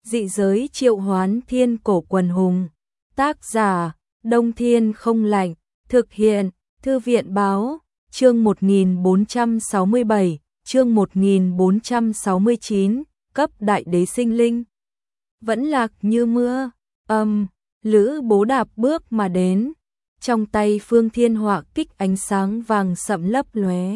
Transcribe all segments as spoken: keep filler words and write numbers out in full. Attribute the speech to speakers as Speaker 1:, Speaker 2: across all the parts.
Speaker 1: Dị giới triệu hoán thiên cổ quần hùng. Tác giả, Đông Thiên Không Lạnh. Thực hiện, Thư viện Báo. Chương một nghìn bốn trăm sáu mươi bảy, chương một nghìn bốn trăm sáu mươi chín, cấp đại đế sinh linh. Vẫn lạc như mưa, âm, Lữ Bố đạp bước mà đến. Trong tay Phương Thiên Họa kích ánh sáng vàng sẫm lấp lóe.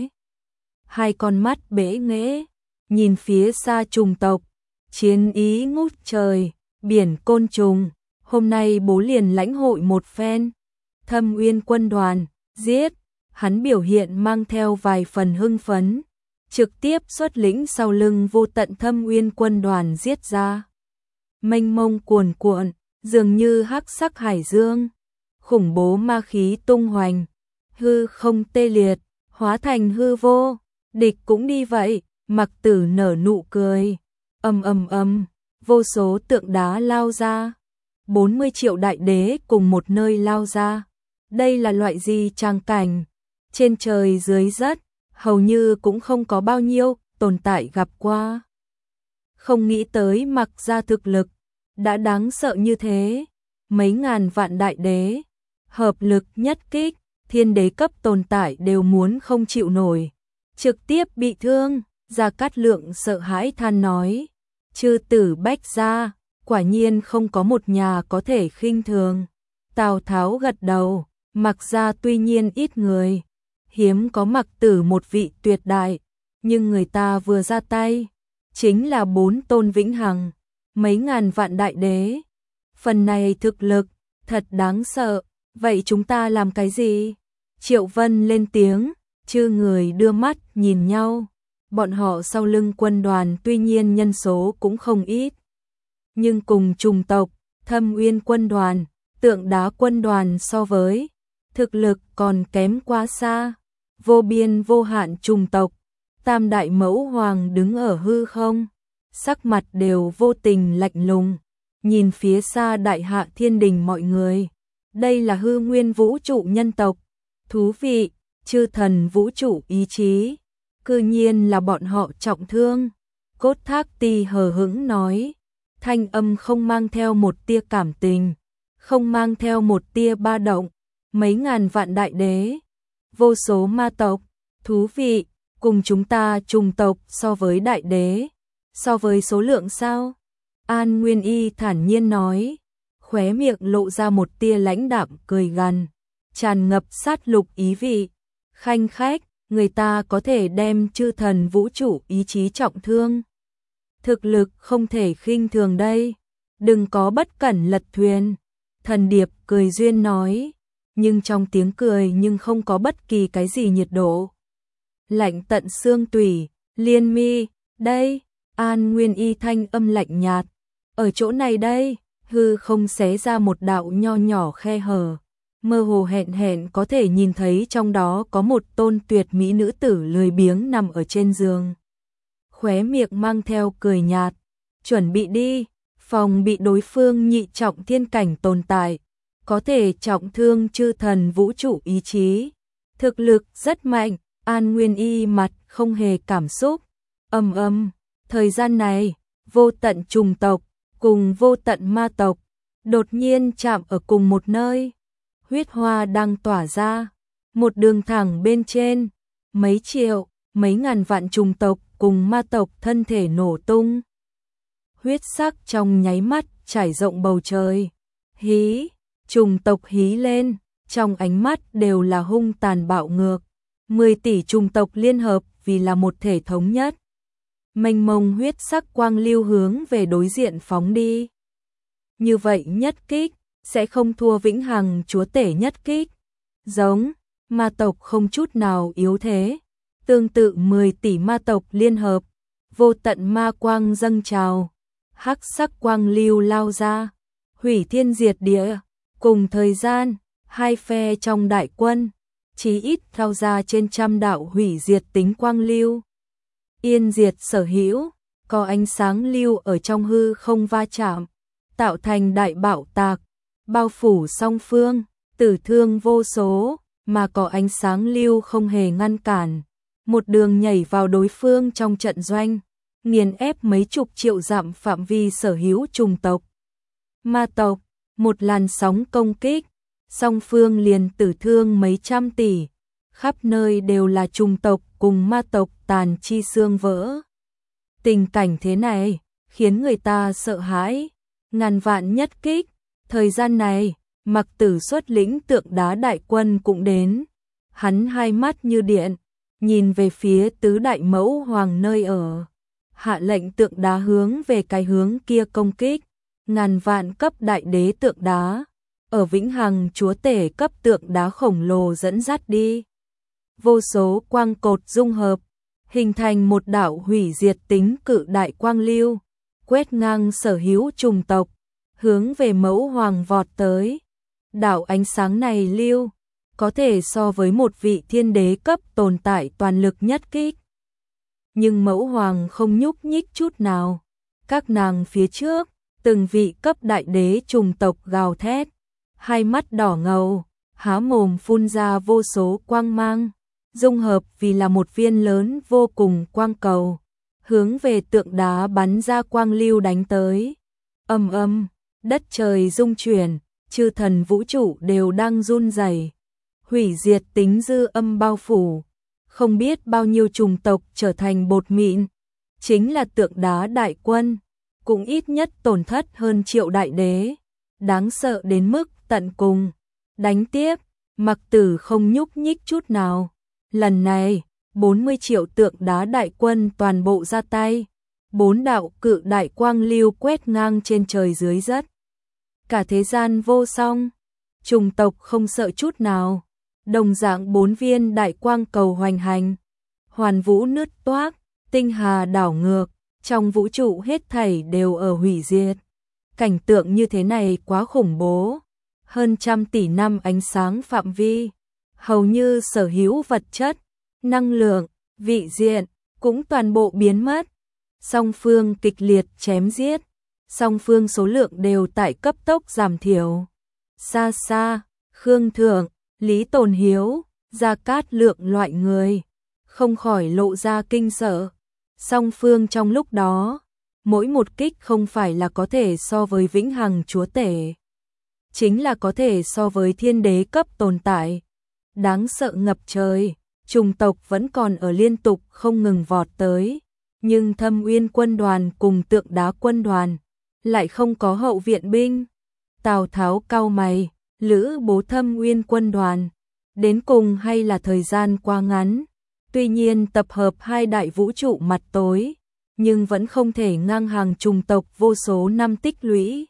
Speaker 1: Hai con mắt bẽ nghễ, nhìn phía xa trùng tộc, chiến ý ngút trời, biển côn trùng. Hôm nay bố liền lãnh hội một phen. Thâm Uyên quân đoàn, giết. Hắn biểu hiện mang theo vài phần hưng phấn, trực tiếp xuất lĩnh sau lưng vô tận Thâm Uyên quân đoàn giết ra. Mênh mông cuồn cuộn, dường như hắc sắc hải dương, khủng bố ma khí tung hoành, hư không tê liệt, hóa thành hư vô, địch cũng đi vậy. Mặc Tử nở nụ cười, ầm ầm ầm, vô số tượng đá lao ra, bốn mươi triệu đại đế cùng một nơi lao ra. Đây là loại gì tràng cảnh? Trên trời dưới đất, hầu như cũng không có bao nhiêu tồn tại gặp qua. Không nghĩ tới Mặc gia thực lực đã đáng sợ như thế, mấy ngàn vạn đại đế, hợp lực nhất kích, thiên đế cấp tồn tại đều muốn không chịu nổi, trực tiếp bị thương. Gia Cát Lượng sợ hãi than nói, chư tử Bách gia, quả nhiên không có một nhà có thể khinh thường. Tào Tháo gật đầu, Mặc gia tuy nhiên ít người, hiếm có Mặc Tử một vị tuyệt đại, nhưng người ta vừa ra tay, chính là bốn tôn vĩnh hằng, mấy ngàn vạn đại đế. Phần này thực lực, thật đáng sợ, vậy chúng ta làm cái gì? Triệu Vân lên tiếng, chư người đưa mắt nhìn nhau. Bọn họ sau lưng quân đoàn tuy nhiên nhân số cũng không ít, nhưng cùng trùng tộc, Thâm Uyên quân đoàn, Tượng Đá quân đoàn so với, thực lực còn kém quá xa. Vô biên vô hạn trùng tộc, tam đại mẫu hoàng đứng ở hư không, sắc mặt đều vô tình lạnh lùng, nhìn phía xa đại hạ thiên đình mọi người. Đây là hư nguyên vũ trụ nhân tộc, thú vị, chư thần vũ trụ ý chí, cư nhiên là bọn họ trọng thương. Cốt Thác Tì hờ hững nói, thanh âm không mang theo một tia cảm tình, không mang theo một tia ba động. Mấy ngàn vạn đại đế, vô số ma tộc, thú vị, cùng chúng ta trùng tộc so với đại đế, so với số lượng sao? An Nguyên Y thản nhiên nói, khóe miệng lộ ra một tia lãnh đạm cười gằn, tràn ngập sát lục ý vị. Khanh khách, người ta có thể đem chư thần vũ trụ ý chí trọng thương. Thực lực không thể khinh thường đây, đừng có bất cẩn lật thuyền. Thần Điệp cười duyên nói, nhưng trong tiếng cười nhưng không có bất kỳ cái gì nhiệt độ. Lạnh tận xương tủy, Liên Mi, đây, An Nguyên Y thanh âm lạnh nhạt, ở chỗ này đây, hư không xé ra một đạo nho nhỏ khe hở, mơ hồ hẹn hẹn có thể nhìn thấy trong đó có một tôn tuyệt mỹ nữ tử lười biếng nằm ở trên giường. Khóe miệng mang theo cười nhạt, chuẩn bị đi, phòng bị đối phương nhị trọng thiên cảnh tồn tại, có thể trọng thương chư thần vũ trụ ý chí, thực lực rất mạnh. An Nguyên Y mặt không hề cảm xúc, ầm ầm, thời gian này, vô tận trùng tộc cùng vô tận ma tộc đột nhiên chạm ở cùng một nơi, huyết hoa đang tỏa ra, một đường thẳng bên trên, mấy triệu, mấy ngàn vạn trùng tộc cùng ma tộc thân thể nổ tung. Huyết sắc trong nháy mắt trải rộng bầu trời, hí, trùng tộc hí lên, trong ánh mắt đều là hung tàn bạo ngược. Mười tỷ trùng tộc liên hợp vì là một thể thống nhất. Mênh mông huyết sắc quang lưu hướng về đối diện phóng đi. Như vậy nhất kích, sẽ không thua vĩnh hằng chúa tể nhất kích. Giống, ma tộc không chút nào yếu thế. Tương tự mười tỷ ma tộc liên hợp, vô tận ma quang dâng trào. Hắc sắc quang lưu lao ra, hủy thiên diệt địa. Cùng thời gian, hai phe trong đại quân, chí ít thao ra trên trăm đạo hủy diệt tính quang lưu. Yên diệt sở hữu, có ánh sáng lưu ở trong hư không va chạm, tạo thành đại bạo tạc, bao phủ song phương, tử thương vô số, mà có ánh sáng lưu không hề ngăn cản, một đường nhảy vào đối phương trong trận doanh, nghiền ép mấy chục triệu dặm phạm vi sở hữu trùng tộc. Ma tộc, một làn sóng công kích, song phương liền tử thương mấy trăm tỷ, khắp nơi đều là trùng tộc cùng ma tộc tàn chi xương vỡ. Tình cảnh thế này khiến người ta sợ hãi, ngàn vạn nhất kích. Thời gian này, Mặc Tử xuất lĩnh tượng đá đại quân cũng đến. Hắn hai mắt như điện, nhìn về phía tứ đại mẫu hoàng nơi ở, hạ lệnh tượng đá hướng về cái hướng kia công kích. Ngàn vạn cấp đại đế tượng đá, ở vĩnh hằng chúa tể cấp tượng đá khổng lồ dẫn dắt đi. Vô số quang cột dung hợp, hình thành một đạo hủy diệt tính cự đại quang lưu, quét ngang sở hữu trùng tộc, hướng về mẫu hoàng vọt tới. Đạo ánh sáng này lưu, có thể so với một vị thiên đế cấp tồn tại toàn lực nhất kích. Nhưng mẫu hoàng không nhúc nhích chút nào. Các nàng phía trước, từng vị cấp đại đế trùng tộc gào thét, hai mắt đỏ ngầu, há mồm phun ra vô số quang mang, dung hợp vì là một viên lớn vô cùng quang cầu, hướng về tượng đá bắn ra quang lưu đánh tới. Ầm ầm, đất trời rung chuyển, chư thần vũ trụ đều đang run rẩy. Hủy diệt tính dư âm bao phủ, không biết bao nhiêu trùng tộc trở thành bột mịn, chính là tượng đá đại quân, cũng ít nhất tổn thất hơn triệu đại đế, đáng sợ đến mức tận cùng. Đánh tiếp, Mặc Tử không nhúc nhích chút nào. Lần này, bốn mươi triệu tượng đá đại quân toàn bộ ra tay, bốn đạo cự đại quang lưu quét ngang trên trời dưới đất. Cả thế gian vô song, trùng tộc không sợ chút nào. Đồng dạng bốn viên đại quang cầu hoành hành, hoàn vũ nứt toác, tinh hà đảo ngược, trong vũ trụ hết thảy đều ở hủy diệt. Cảnh tượng như thế này quá khủng bố, hơn trăm tỷ năm ánh sáng phạm vi, hầu như sở hữu vật chất, năng lượng, vị diện, cũng toàn bộ biến mất. Song phương kịch liệt chém giết, song phương số lượng đều tại cấp tốc giảm thiểu. Xa xa, Khương Thượng, Lý Tồn Hiếu, Gia Cát Lượng loại người, không khỏi lộ ra kinh sợ. Song phương trong lúc đó, mỗi một kích không phải là có thể so với vĩnh hằng chúa tể, chính là có thể so với thiên đế cấp tồn tại. Đáng sợ ngập trời, trùng tộc vẫn còn ở liên tục không ngừng vọt tới, nhưng Thâm Uyên quân đoàn cùng tượng đá quân đoàn lại không có hậu viện binh. Tào Tháo cau mày, lữ bố Thâm Uyên quân đoàn, đến cùng hay là thời gian quá ngắn. Tuy nhiên tập hợp hai đại vũ trụ mặt tối, nhưng vẫn không thể ngang hàng trùng tộc vô số năm tích lũy.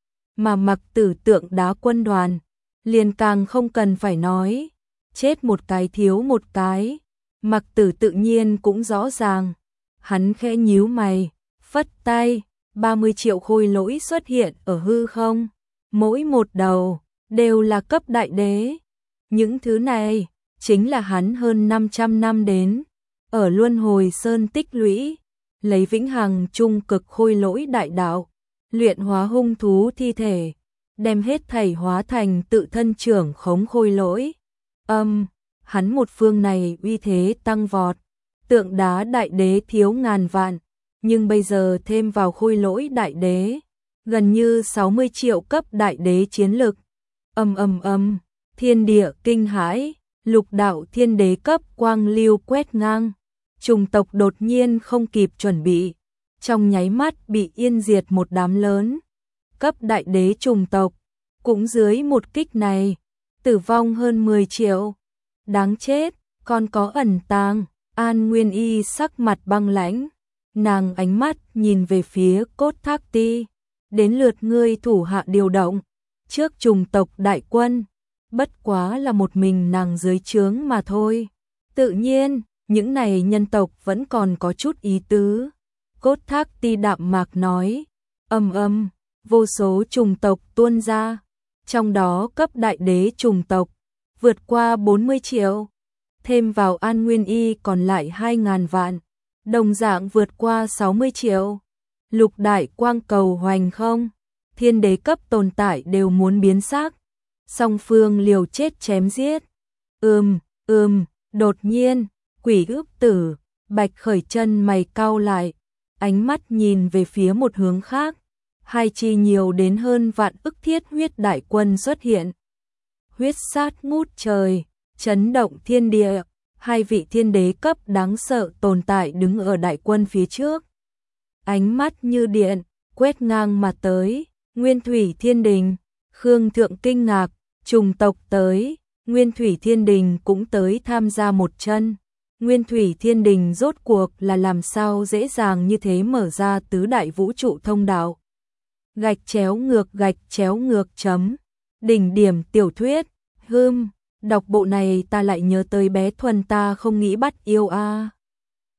Speaker 1: Mà Mặc Tử tượng đá quân đoàn, liền càng không cần phải nói, chết một cái thiếu một cái. Mặc Tử tự nhiên cũng rõ ràng, hắn khẽ nhíu mày, phất tay, ba mươi triệu khôi lỗi xuất hiện ở hư không, mỗi một đầu đều là cấp đại đế. Những thứ này chính là hắn hơn năm trăm năm đến ở Luân Hồi Sơn tích lũy, lấy vĩnh hằng trung cực khôi lỗi đại đạo, luyện hóa hung thú thi thể, đem hết thảy hóa thành tự thân trưởng khống khôi lỗi. Âm, hắn một phương này uy thế tăng vọt, tượng đá đại đế thiếu ngàn vạn, nhưng bây giờ thêm vào khôi lỗi đại đế, gần như sáu mươi triệu cấp đại đế chiến lực. Âm âm âm, thiên địa kinh hãi, lục đạo thiên đế cấp quang lưu quét ngang, trùng tộc đột nhiên không kịp chuẩn bị, trong nháy mắt bị yên diệt một đám lớn. Cấp đại đế trùng tộc, cũng dưới một kích này, tử vong hơn mười triệu. Đáng chết, còn có ẩn tàng. An Nguyên Y sắc mặt băng lãnh, nàng ánh mắt nhìn về phía Cốt Thác Ti, đến lượt ngươi thủ hạ điều động, trước trùng tộc đại quân, bất quá là một mình nàng dưới trướng mà thôi. Tự nhiên, những này nhân tộc vẫn còn có chút ý tứ. Cốt Thác Ti đạm mạc nói, ầm ầm, vô số trùng tộc tuôn ra, trong đó cấp đại đế trùng tộc vượt qua bốn mươi triệu, thêm vào An Nguyên Y còn lại hai ngàn vạn, đồng dạng vượt qua sáu mươi triệu. Lục đại quang cầu hoành không, thiên đế cấp tồn tại đều muốn biến sắc, song phương liều chết chém giết. Ừm, ừm, đột nhiên, Quỷ Ước Tử, Bạch Khởi Chân mày cau lại, ánh mắt nhìn về phía một hướng khác, hai chi nhiều đến hơn vạn ức thiết huyết đại quân xuất hiện. Huyết sát ngút trời, chấn động thiên địa, hai vị thiên đế cấp đáng sợ tồn tại đứng ở đại quân phía trước. Ánh mắt như điện, quét ngang mà tới, Nguyên Thủy Thiên Đình, Khương Thượng kinh ngạc, trùng tộc tới, Nguyên Thủy Thiên Đình cũng tới tham gia một chân. Nguyên Thủy Thiên Đình rốt cuộc là làm sao dễ dàng như thế mở ra tứ đại vũ trụ thông đạo. Gạch chéo ngược gạch chéo ngược chấm. Đỉnh điểm tiểu thuyết, hưm, đọc bộ này ta lại nhớ tới bé Thuần ta không nghĩ bắt yêu a.